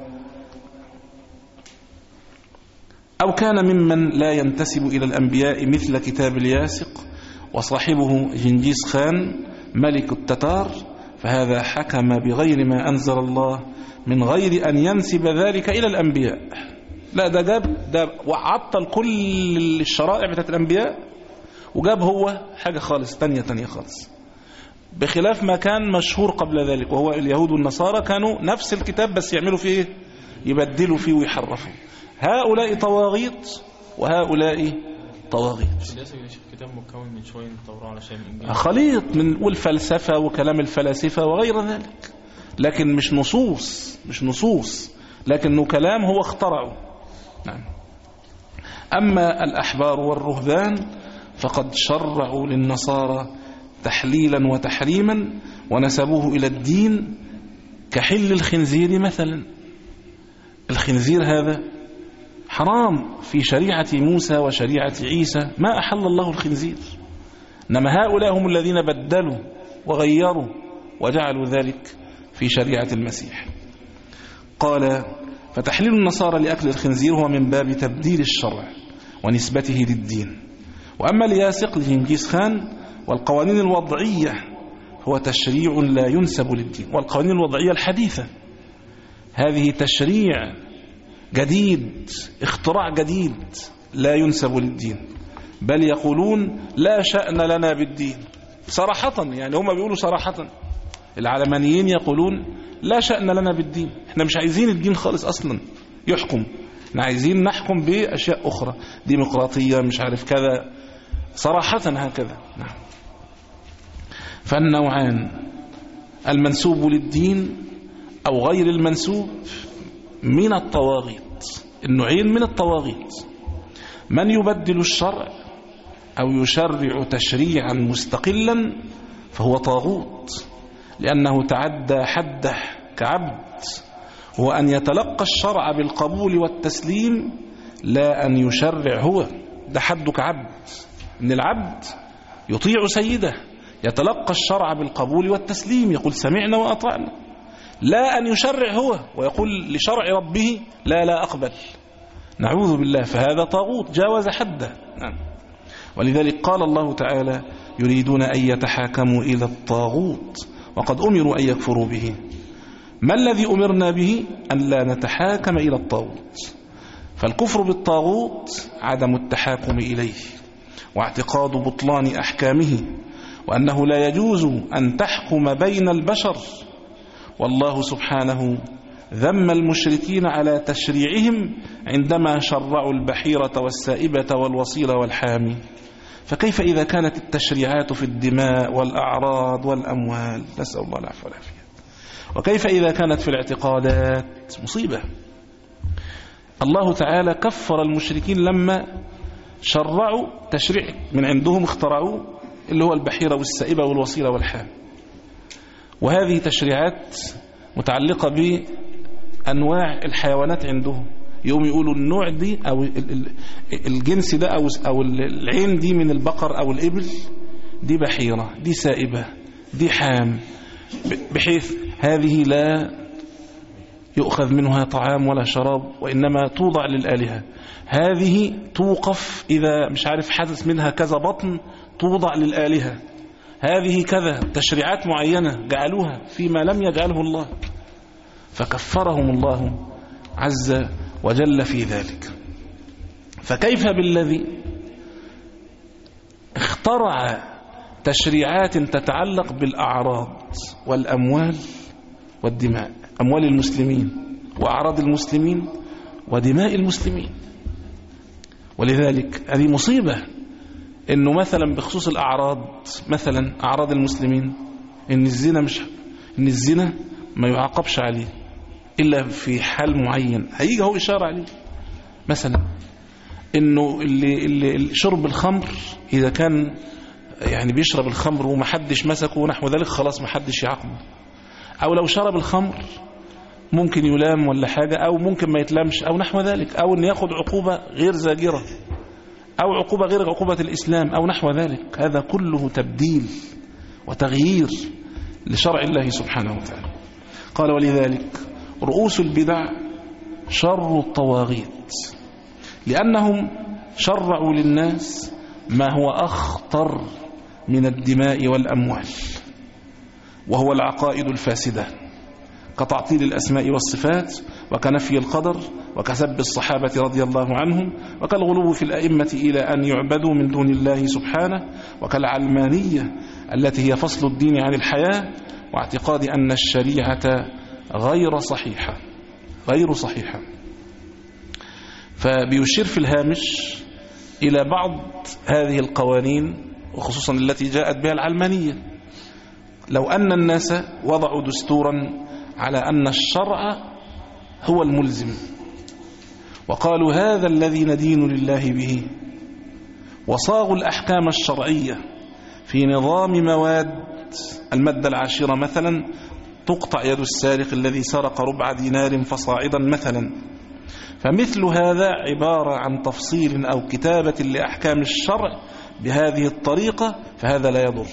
أو كان ممن لا ينتسب إلى الأنبياء مثل كتاب الياسق وصاحبه جنجيز خان ملك التتار، فهذا حكم بغير ما أنزل الله من غير أن ينسب ذلك إلى الأنبياء. لا، ده جاب ده وعطل كل الشرائع بتاعت الأنبياء، وجاب هو حاجة خالص تانية تانية خالص، بخلاف ما كان مشهور قبل ذلك، وهو اليهود والنصارى كانوا نفس الكتاب بس يعملوا فيه يبدلوا فيه ويحرفوا. هؤلاء طواغيت وهؤلاء طواغيت. كتاب مكون من شوية التوراة على شيء من خليط من والفلسفة وكلام الفلاسفة وغير ذلك، لكن مش نصوص، مش نصوص لكنه كلام هو اخترعه. نعم. أما الأحبار والرهبان فقد شرعوا للنصارى تحليلا وتحريما ونسبوه إلى الدين كحل الخنزير مثلا. الخنزير هذا حرام في شريعة موسى وشريعة عيسى، ما أحل الله الخنزير، إنما هؤلاء هم الذين بدلوا وغيروا وجعلوا ذلك في شريعة المسيح. قال فتحليل النصارى لأكل الخنزير هو من باب تبديل الشرع ونسبته للدين. وأما لياسق لجنكيز خان والقوانين الوضعية هو تشريع لا ينسب للدين. والقوانين الوضعية الحديثة هذه تشريع جديد، اختراع جديد لا ينسب للدين، بل يقولون لا شأن لنا بالدين صراحة. يعني هم بيقولوا صراحة، العلمانيين يقولون لا شأن لنا بالدين، احنا مش عايزين الدين خالص أصلا يحكم، احنا عايزين نحكم بأشياء أخرى، ديمقراطية مش عارف كذا، صراحة هكذا. نعم. فالنوعان المنسوب للدين أو غير المنسوب من الطواغيت، النوعين من الطواغيت. من يبدل الشرع أو يشرع تشريعا مستقلا فهو طاغوت، لأنه تعدى حده كعبد، هو أن يتلقى الشرع بالقبول والتسليم لا أن يشرع هو. ده حده كعبد، إن العبد يطيع سيده، يتلقى الشرع بالقبول والتسليم، يقول سمعنا وأطعنا، لا أن يشرع هو ويقول لشرع ربه لا لا أقبل، نعوذ بالله، فهذا طاغوت جاوز حده. نعم. ولذلك قال الله تعالى يريدون أن يتحاكموا إلى الطاغوت وقد أمروا أن يكفروا به. ما الذي أمرنا به؟ أن لا نتحاكم إلى الطاغوت. فالكفر بالطاغوت عدم التحاكم إليه واعتقاد بطلان أحكامه، وأنه لا يجوز أن تحكم بين البشر. والله سبحانه ذم المشركين على تشريعهم عندما شرعوا البحيرة والسائبة والوصيل والحامي، فكيف إذا كانت التشريعات في الدماء والأعراض والأموال؟ نسأل الله العفو والعافية. وكيف إذا كانت في الاعتقادات؟ مصيبة. الله تعالى كفر المشركين لما شرعوا تشريع من عندهم اخترعوه، اللي هو البحيرة والسائبة والوصيل والحامي، وهذه تشريعات متعلقة بأنواع الحيوانات عندهم. يوم يقولوا النوع دي أو الجنس ده أو أو العين دي من البقر أو الإبل دي بحيرة، دي سائبة، دي حام، بحيث هذه لا يؤخذ منها طعام ولا شراب وإنما توضع للآلهة، هذه توقف إذا مش عارف حدث منها كذا بطن توضع للآلهة، هذه كذا، تشريعات معينة جعلوها فيما لم يجعله الله، فكفرهم الله عز وجل في ذلك. فكيف بالذي اخترع تشريعات تتعلق بالأعراض والأموال والدماء، أموال المسلمين وأعراض المسلمين ودماء المسلمين. ولذلك هذه مصيبة، إنه مثلا بخصوص الأعراض، مثلا أعراض المسلمين، إن الزنا مش إن الزنا ما يعاقبش عليه إلا في حال معين، هيجي هو إشارة عليه، مثلا إنه اللي, اللي شرب الخمر إذا كان يعني بيشرب الخمر ومحدش مسكه ونحو ذلك خلاص محدش يعاقبه، أو لو شرب الخمر ممكن يلام ولا حاجة، أو ممكن ما يتلامش أو نحو ذلك، أو أن يأخذ عقوبة غير زاجرة أو عقوبة غير عقوبة الإسلام أو نحو ذلك. هذا كله تبديل وتغيير لشرع الله سبحانه وتعالى. قال ولذلك رؤوس البدع شر الطواغيت، لأنهم شرعوا للناس ما هو أخطر من الدماء والأموال، وهو العقائد الفاسدة كتعطيل الأسماء والصفات وكنفي القدر وكسب الصحابة رضي الله عنهم وكالغلو في الأئمة إلى أن يعبدوا من دون الله سبحانه، وكالعلمانية التي هي فصل الدين عن الحياة واعتقاد أن الشريعة غير صحيحة غير صحيحة. فبيشير في الهامش إلى بعض هذه القوانين وخصوصا التي جاءت بها العلمانية. لو أن الناس وضعوا دستورا على أن الشرع هو الملزم وقالوا هذا الذي ندين لله به، وصاغوا الأحكام الشرعية في نظام مواد، المادة العاشرة مثلا تقطع يد السارق الذي سرق ربع دينار فصاعدا مثلا. فمثل هذا عبارة عن تفصيل أو كتابة لأحكام الشرع بهذه الطريقة، فهذا لا يضر.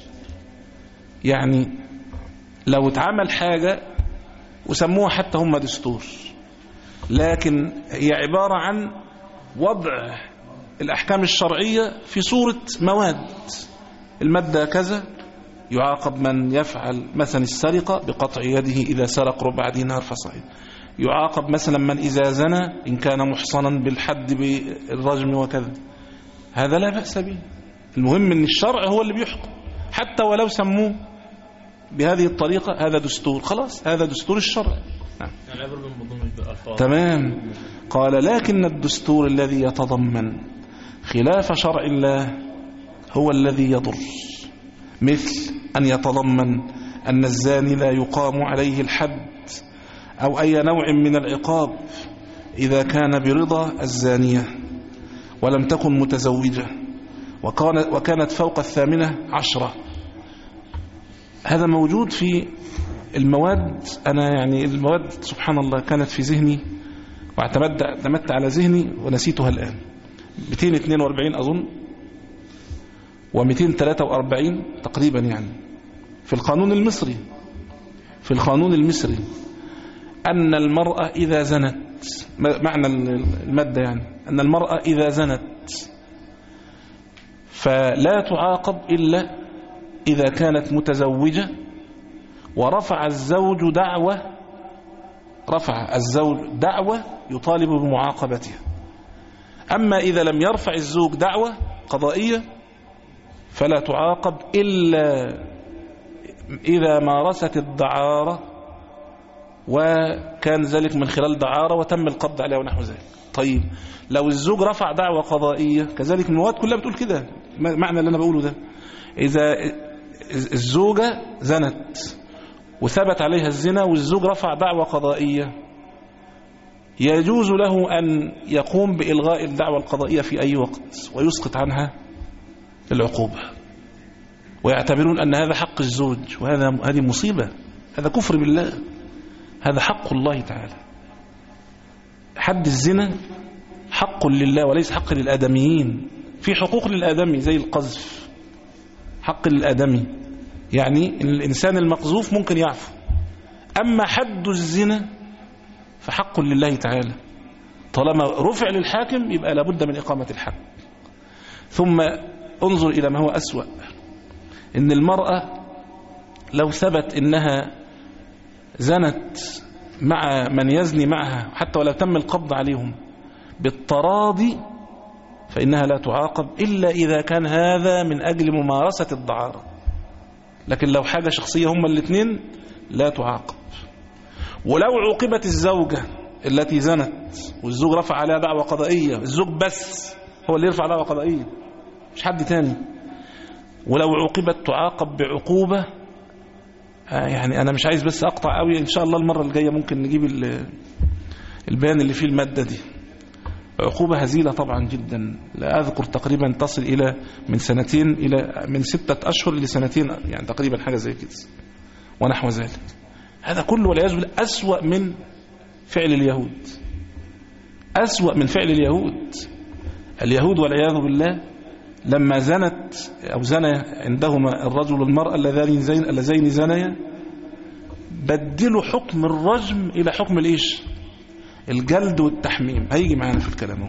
يعني لو اتعمل حاجة وسموها حتى هم دستور، لكن هي عبارة عن وضع الأحكام الشرعية في صورة مواد. المادة كذا يعاقب من يفعل مثلا السرقة بقطع يده إذا سرق ربع دينار فصاعدا، يعاقب مثلا من إذا زنى إن كان محصنا بالحد بالرجم وكذا. هذا لا بأس به. المهم أن الشرع هو اللي بيحكم، حتى ولو سموه بهذه الطريقة هذا دستور، خلاص هذا دستور الشرع. نعم. تمام. قال لكن الدستور الذي يتضمن خلاف شرع الله هو الذي يضر، مثل أن يتضمن أن الزاني لا يقام عليه الحد أو أي نوع من العقاب إذا كان برضا الزانية ولم تكن متزوجة وكانت فوق الثامنة عشرة. هذا موجود في المواد. أنا يعني المواد سبحان الله كانت في ذهني واعتمدت على ذهني ونسيتها الآن. مئتين واثنين وأربعين أظن ومئتين وثلاثة وأربعين تقريبا، يعني في القانون المصري في القانون المصري أن المرأة إذا زنت، معنى المادة يعني أن المرأة إذا زنت فلا تعاقب إلا إذا كانت متزوجة ورفع الزوج دعوة رفع الزوج دعوة يطالب بمعاقبتها. أما إذا لم يرفع الزوج دعوة قضائية فلا تعاقب إلا إذا مارست الدعارة وكان ذلك من خلال دعارة وتم القبض عليها ونحو ذلك. طيب لو الزوج رفع دعوة قضائية كذلك المواد كلها بتقول كده، معنى اللي أنا بقوله ده، إذا الزوجة زنت وثبت عليها الزنا والزوج رفع دعوة قضائية يجوز له أن يقوم بإلغاء الدعوة القضائية في أي وقت ويسقط عنها العقوبة، ويعتبرون أن هذا حق الزوج، وهذا هذه مصيبة، هذا كفر بالله، هذا حق الله تعالى. حد الزنا حق لله وليس حق للآدميين. في حقوق للآدمي زي القذف، حق للآدمي، يعني الإنسان المقذوف ممكن يعفو. أما حد الزنا فحق لله تعالى، طالما رفع للحاكم يبقى لابد من إقامة الحد. ثم انظر إلى ما هو أسوأ، إن المرأة لو ثبت إنها زنت مع من يزني معها حتى ولو تم القبض عليهم بالتراضي فإنها لا تعاقب إلا إذا كان هذا من أجل ممارسة الدعارة، لكن لو حاجة شخصية هم الاثنين لا تعاقب. ولو عوقبت الزوجة التي زنت والزوج رفع عليها دعوة قضائية، الزوج بس هو اللي يرفع دعوة قضائية مش حد تاني، ولو عوقبت تعاقب بعقوبة يعني أنا مش عايز بس أقطع قوي، إن شاء الله المرة الجاية ممكن نجيب البيان اللي فيه المادة دي. عقوبة هزيلة طبعا جدا، لا أذكر تقريبا تصل إلى من سنتين إلى من ستة أشهر لسنتين، يعني تقريبا حاجة زي كده ونحو ذلك. هذا كله والعياذ بالله أسوأ من فعل اليهود، أسوأ من فعل اليهود. اليهود والعياذ بالله لما زنت أو زنى عندهما الرجل والمرأة اللذين زنيا بدلوا حكم الرجم إلى حكم الإيش؟ الجلد والتحميم. هيجي معانا في الكلام.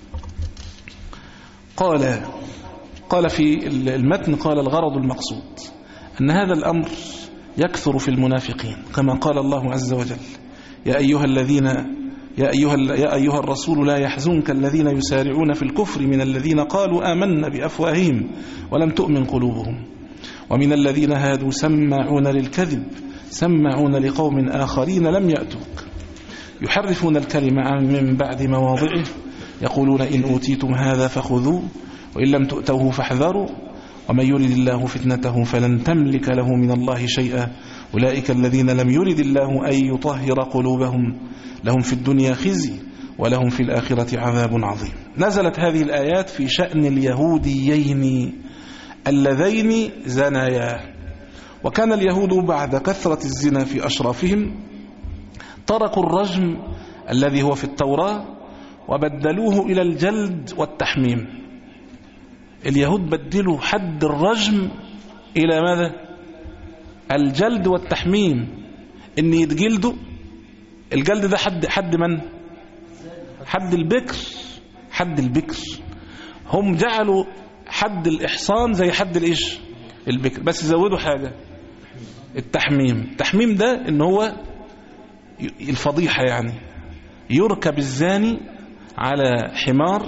قال قال في المتن قال الغرض المقصود أن هذا الأمر يكثر في المنافقين كما قال الله عز وجل يا أيها الذين يا أيها, يا أيها الرسول لا يحزنك الذين يسارعون في الكفر من الذين قالوا آمنا بأفواههم ولم تؤمن قلوبهم ومن الذين هادوا سماعون للكذب سماعون لقوم آخرين لم يأتوك يحرفون الكلمة من بعد مواضعه يقولون إن أوتيتم هذا فخذوه وإن لم تؤتوه فاحذروا ومن يرد الله فتنته فلن تملك له من الله شيئا أولئك الذين لم يرد الله أن يطهر قلوبهم لهم في الدنيا خزي ولهم في الآخرة عذاب عظيم. نزلت هذه الآيات في شأن اليهوديين اللذين زنايا وكان اليهود بعد كثرة الزنا في أشرافهم تركوا الرجم الذي هو في التوراة وبدلوه إلى الجلد والتحميم. اليهود بدلوا حد الرجم إلى ماذا؟ الجلد والتحميم، إن يتجلدوا. الجلد ده حد حد من؟ حد البكر. حد البكر هم جعلوا حد الإحصان زي حد الإيش؟ البكر، بس زودوا حاجة، التحميم. التحميم ده إن هو الفضيحة، يعني يركب الزاني على حمار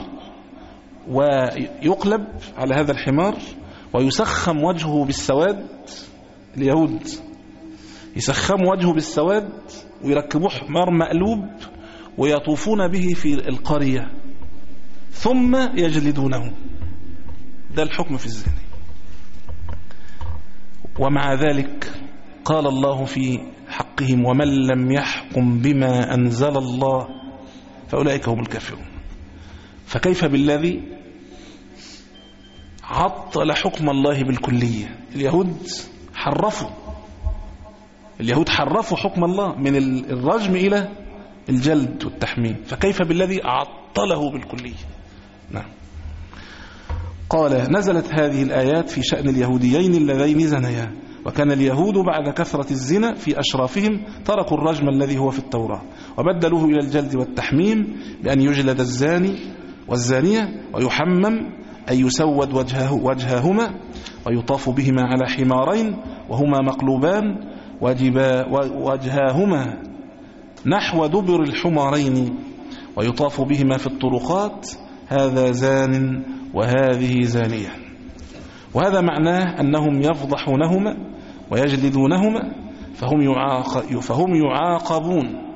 ويقلب على هذا الحمار ويسخم وجهه بالسواد. اليهود يسخم وجهه بالسواد ويركبوه حمار مقلوب ويطوفون به في القرية ثم يجلدونه. ده الحكم في الزنا. ومع ذلك قال الله في حقهم: ومن لم يحكم بما أنزل الله فأولئك هم الكافرون. فكيف بالذي عطل حكم الله بالكلية؟ اليهود حرفوا اليهود حرفوا حكم الله من الرجم إلى الجلد والتحميم، فكيف بالذي عطله بالكلية؟ نعم. قال: نزلت هذه الآيات في شأن اليهوديين اللذين زنيا، وكان اليهود بعد كثرة الزنا في أشرافهم تركوا الرجم الذي هو في التوراة وبدلوه إلى الجلد والتحميم بأن يجلد الزاني والزانية ويحمم، أي يسود وجهه وجههما ويطاف بهما على حمارين وهما مقلوبان وجهاهما نحو دبر الحمارين ويطاف بهما في الطرقات، هذا زان وهذه زانية. وهذا معناه أنهم يفضحونهما ويجلدونهما فهم, يعاق فهم يعاقبون،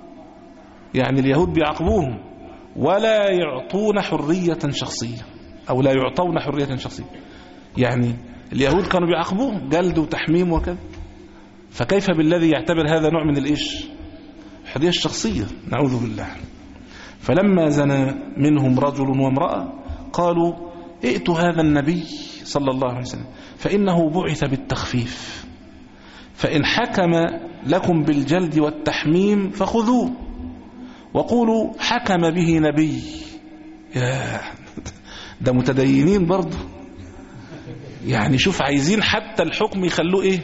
يعني اليهود بيعاقبوهم ولا يعطون حرية شخصية، أو لا يعطون حرية شخصية. يعني اليهود كانوا بيعاقبوهم جلد وتحميم وكذا، فكيف بالذي يعتبر هذا نوع من الإيش؟ الحرية الشخصية، نعوذ بالله. فلما زنى منهم رجل وامرأة قالوا: ائتوا هذا النبي صلى الله عليه وسلم فإنه بعث بالتخفيف، فإن حكم لكم بالجلد والتحميم فخذوه وقولوا حكم به نبي. يا ده متدينين برضه، يعني شوف عايزين حتى الحكم يخلوه ايه،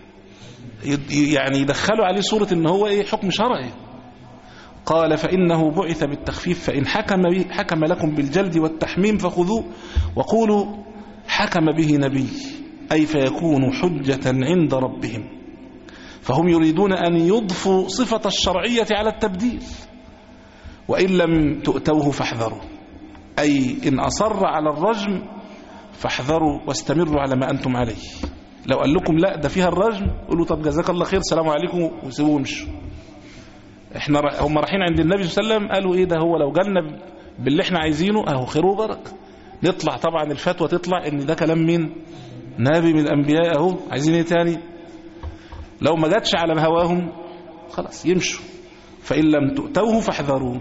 يعني يدخلوا عليه صورة ان هو ايه، حكم شرعي. قال: فإنه بعث بالتخفيف، فإن حكم, حكم لكم بالجلد والتحميم فخذوه وقولوا حكم به نبي، أي فيكون حجة عند ربهم. فهم يريدون أن يضفوا صفة الشرعية على التبديل، وإن لم تؤتوه فاحذروا، أي إن أصر على الرجم فاحذروا واستمروا على ما أنتم عليه. لو قال لكم لا ده فيها الرجم، قولوا طب جزاك الله خير، سلام عليكم، وسيبوه ومشوا. احنا هم رايحين عند النبي صلى الله عليه وسلم، قالوا ايه ده، هو لو جالنا باللي احنا عايزينه اهو خير وبركه. نطلع طبعا الفتوى تطلع ان ده كلام مين؟ نبي من الانبياء اهو، عايزين ايه تاني؟ لو ما جاتش على هواهم خلاص يمشوا. فإن لم تؤتوه فاحذروا.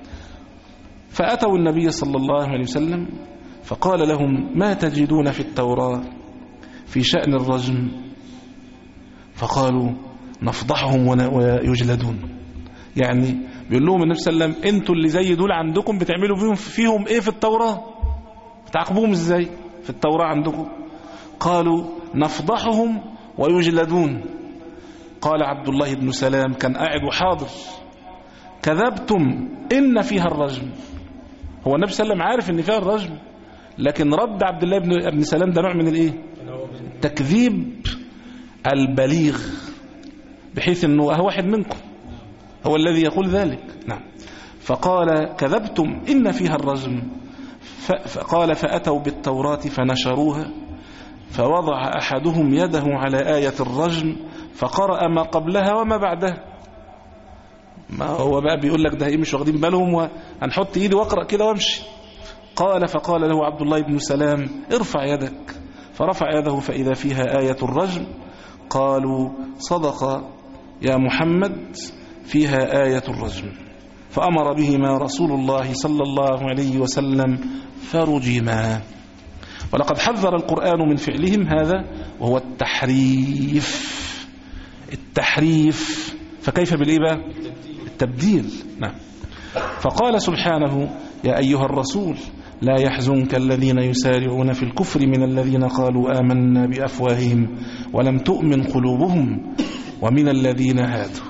فأتوا النبي صلى الله عليه وسلم فقال لهم: ما تجدون في التوراة في شأن الرجم؟ فقالوا: نفضحهم ويجلدون. يعني بيقول لهم النبي صلى الله عليه وسلم: انتوا اللي زي دول عندكم بتعملوا فيهم فيهم ايه في التوراة؟ بتعاقبوهم ازاي في التوراة عندكم؟ قالوا: نفضحهم ويجلدون. قال عبد الله بن سلام، كان قاعد وحاضر: كذبتم، إن فيها الرجم. هو النبي صلى الله عليه وسلم عارف ان فيها الرجم، لكن رد عبد الله بن سلام ده نوع من الايه؟ تكذيب البليغ، بحيث انه هو واحد منكم هو الذي يقول ذلك. نعم. فقال: كذبتم، إن فيها الرجم. فقال: فأتوا بالتوراة فنشروها، فوضع أحدهم يده على آية الرجم فقرأ ما قبلها وما بعدها. ما هو بقى بيقول لك ده ايه، مش واخدين بالهم وهنحط ايدي واقرأ كده وامشي. قال: فقال له عبد الله بن سلام: ارفع يدك. فرفع يده فإذا فيها آية الرجم. قالوا: صدق يا محمد، فيها آية الرجم. فأمر بهما رسول الله صلى الله عليه وسلم فرجما. ولقد حذر القرآن من فعلهم هذا وهو التحريف. التحريف فكيف بالإبا التبديل. نعم. فقال سبحانه يا أيها الرسول لا يحزنك الذين يسارعون في الكفر من الذين قالوا آمنا بأفواههم ولم تؤمن قلوبهم ومن الذين هادوا.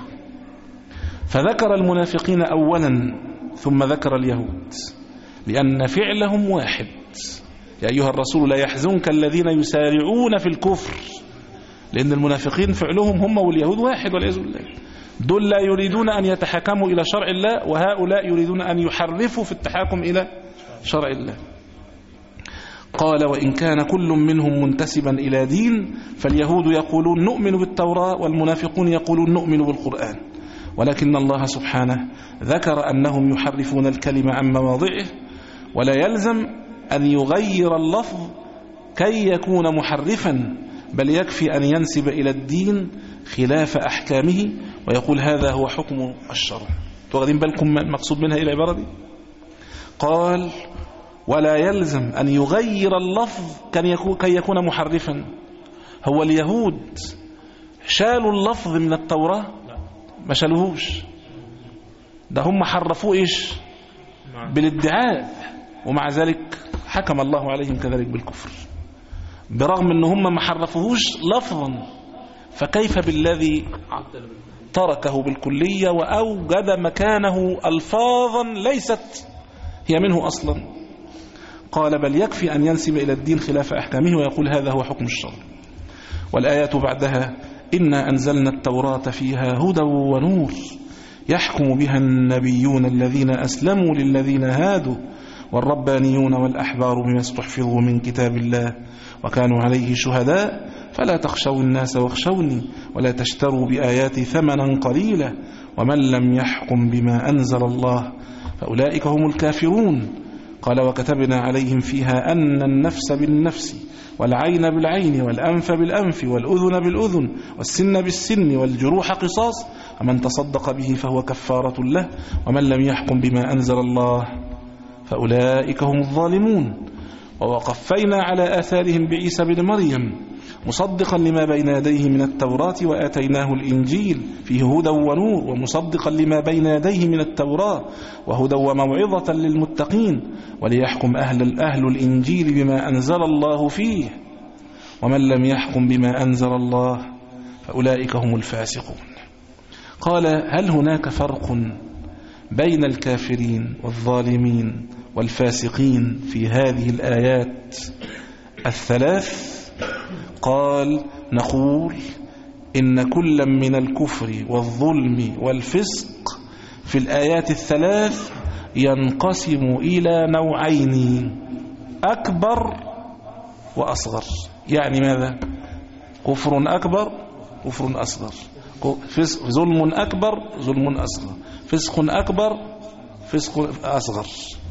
فذكر المنافقين أولا ثم ذكر اليهود لأن فعلهم واحد. يا أيها الرسول لا يحزنك الذين يسارعون في الكفر، لأن المنافقين فعلهم هم واليهود واحد والعياذ بالله. دول لا يريدون أن يتحكموا إلى شرع الله، وهؤلاء يريدون أن يحرفوا في التحاكم إلى شرع الله. قال وإن كان كل منهم منتسبا إلى دين فاليهود يقولون نؤمن بالتوراة والمنافقون يقولون نؤمن بالقرآن، ولكن الله سبحانه ذكر أنهم يحرفون الكلمة عن مواضعه، ولا يلزم أن يغير اللفظ كي يكون محرفا، بل يكفي أن ينسب إلى الدين خلاف أحكامه ويقول هذا هو حكم الشرع. واخدين بالكم المقصود منها إلى العبارة دي؟ قال ولا يلزم أن يغير اللفظ كي يكون محرفا. هو اليهود شالوا اللفظ من التوراة؟ ما شالوهوش، ده هم حرفوه إيش؟ بالادعاء، ومع ذلك حكم الله عليهم كذلك بالكفر برغم أن هم ما حرفوهوش لفظا. فكيف بالذي تركه بالكلية وأوجد مكانه ألفاظا ليست هي منه أصلا؟ قال بل يكفي أن ينسب إلى الدين خلاف أحكامه ويقول هذا هو حكم الشرع. والآيات بعدها إنا أنزلنا التوراة فيها هدى ونور يحكم بها النبيون الذين أسلموا للذين هادوا والربانيون والأحبار بما استحفظوا من كتاب الله وكانوا عليه شهداء فلا تخشوا الناس واخشوني ولا تشتروا بآياتي ثمنا قليلا ومن لم يحكم بما أنزل الله فأولئك هم الكافرون. قال وكتبنا عليهم فيها أن النفس بالنفس والعين بالعين والأنف بالأنف والأذن بالأذن والسن بالسن والجروح قصاص ومن تصدق به فهو كفارة له ومن لم يحكم بما أنزل الله فأولئك هم الظالمون. ووقفينا على آثارهم بعيسى بن مريم مصدقا لما بين يديه من التوراة وآتيناه الإنجيل فيه هدى ونور ومصدقا لما بين يديه من التوراة وهدى وموعظة للمتقين وليحكم أهل الأهل الإنجيل بما أنزل الله فيه ومن لم يحكم بما أنزل الله فأولئك هم الفاسقون. قال هل هناك فرق بين الكافرين والظالمين والفاسقين في هذه الآيات الثلاث؟ قال نقول إن كل من الكفر والظلم والفسق في الآيات الثلاث ينقسم إلى نوعين أكبر وأصغر. يعني ماذا؟ كفر أكبر كفر أصغر، ظلم أكبر ظلم أصغر، فسق أكبر فسق أصغر.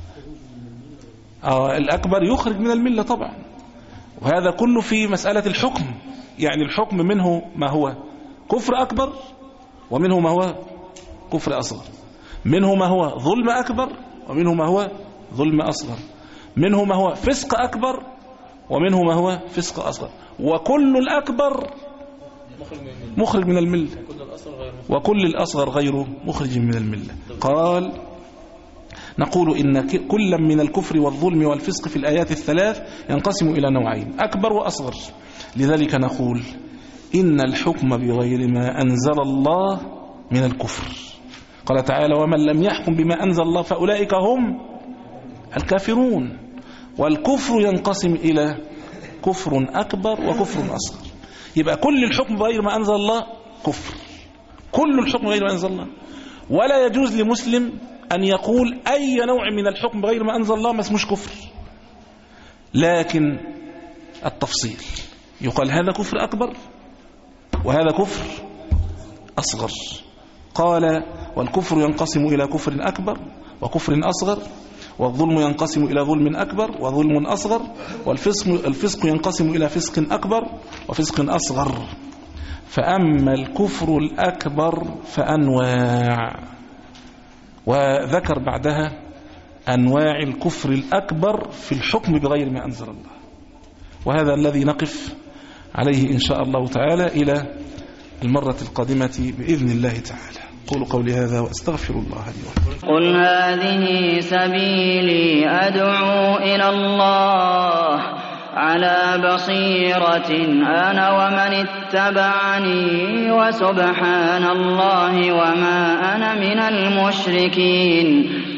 آه الأكبر يخرج من الملة طبعا، وهذا كله في مسألة الحكم. يعني الحكم منه ما هو كفر أكبر ومنه ما هو كفر أصغر، منه ما هو ظلم أكبر ومنه ما هو ظلم أصغر، منه ما هو فسق أكبر ومنه ما هو فسق أصغر، وكل الأكبر مخرج من الملة وكل الأصغر غير مخرج من الملة. قال نقول إن كل من الكفر والظلم والفسق في الآيات الثلاث ينقسم إلى نوعين أكبر وأصغر. لذلك نقول إن الحكم بغير ما أنزل الله من الكفر. قال تعالى ومن لم يحكم بما أنزل الله فأولئك هم الكافرون. والكفر ينقسم إلى كفر أكبر وكفر أصغر. يبقى كل الحكم بغير ما أنزل الله كفر، كل الحكم بغير ما أنزل الله. ولا يجوز لمسلم أن يقول أي نوع من الحكم بغير ما أنزل الله ما اسموش كفر، لكن التفصيل يقال هذا كفر أكبر وهذا كفر أصغر. قال والكفر ينقسم إلى كفر أكبر وكفر أصغر، والظلم ينقسم إلى ظلم أكبر وظلم أصغر، والفسق الفسق ينقسم إلى فسق أكبر وفسق أصغر. فأما الكفر الأكبر فأنواع، وذكر بعدها أنواع الكفر الأكبر في الحكم بغير ما أنزل الله. وهذا الذي نقف عليه إن شاء الله تعالى إلى المرة القادمة بإذن الله تعالى. قولوا قولي هذا وأستغفر الله لي ولكم. قل هذه سبيلي أدعو إلى الله على بصيرة أنا ومن اتبعني وسبحان الله وما أنا من المشركين.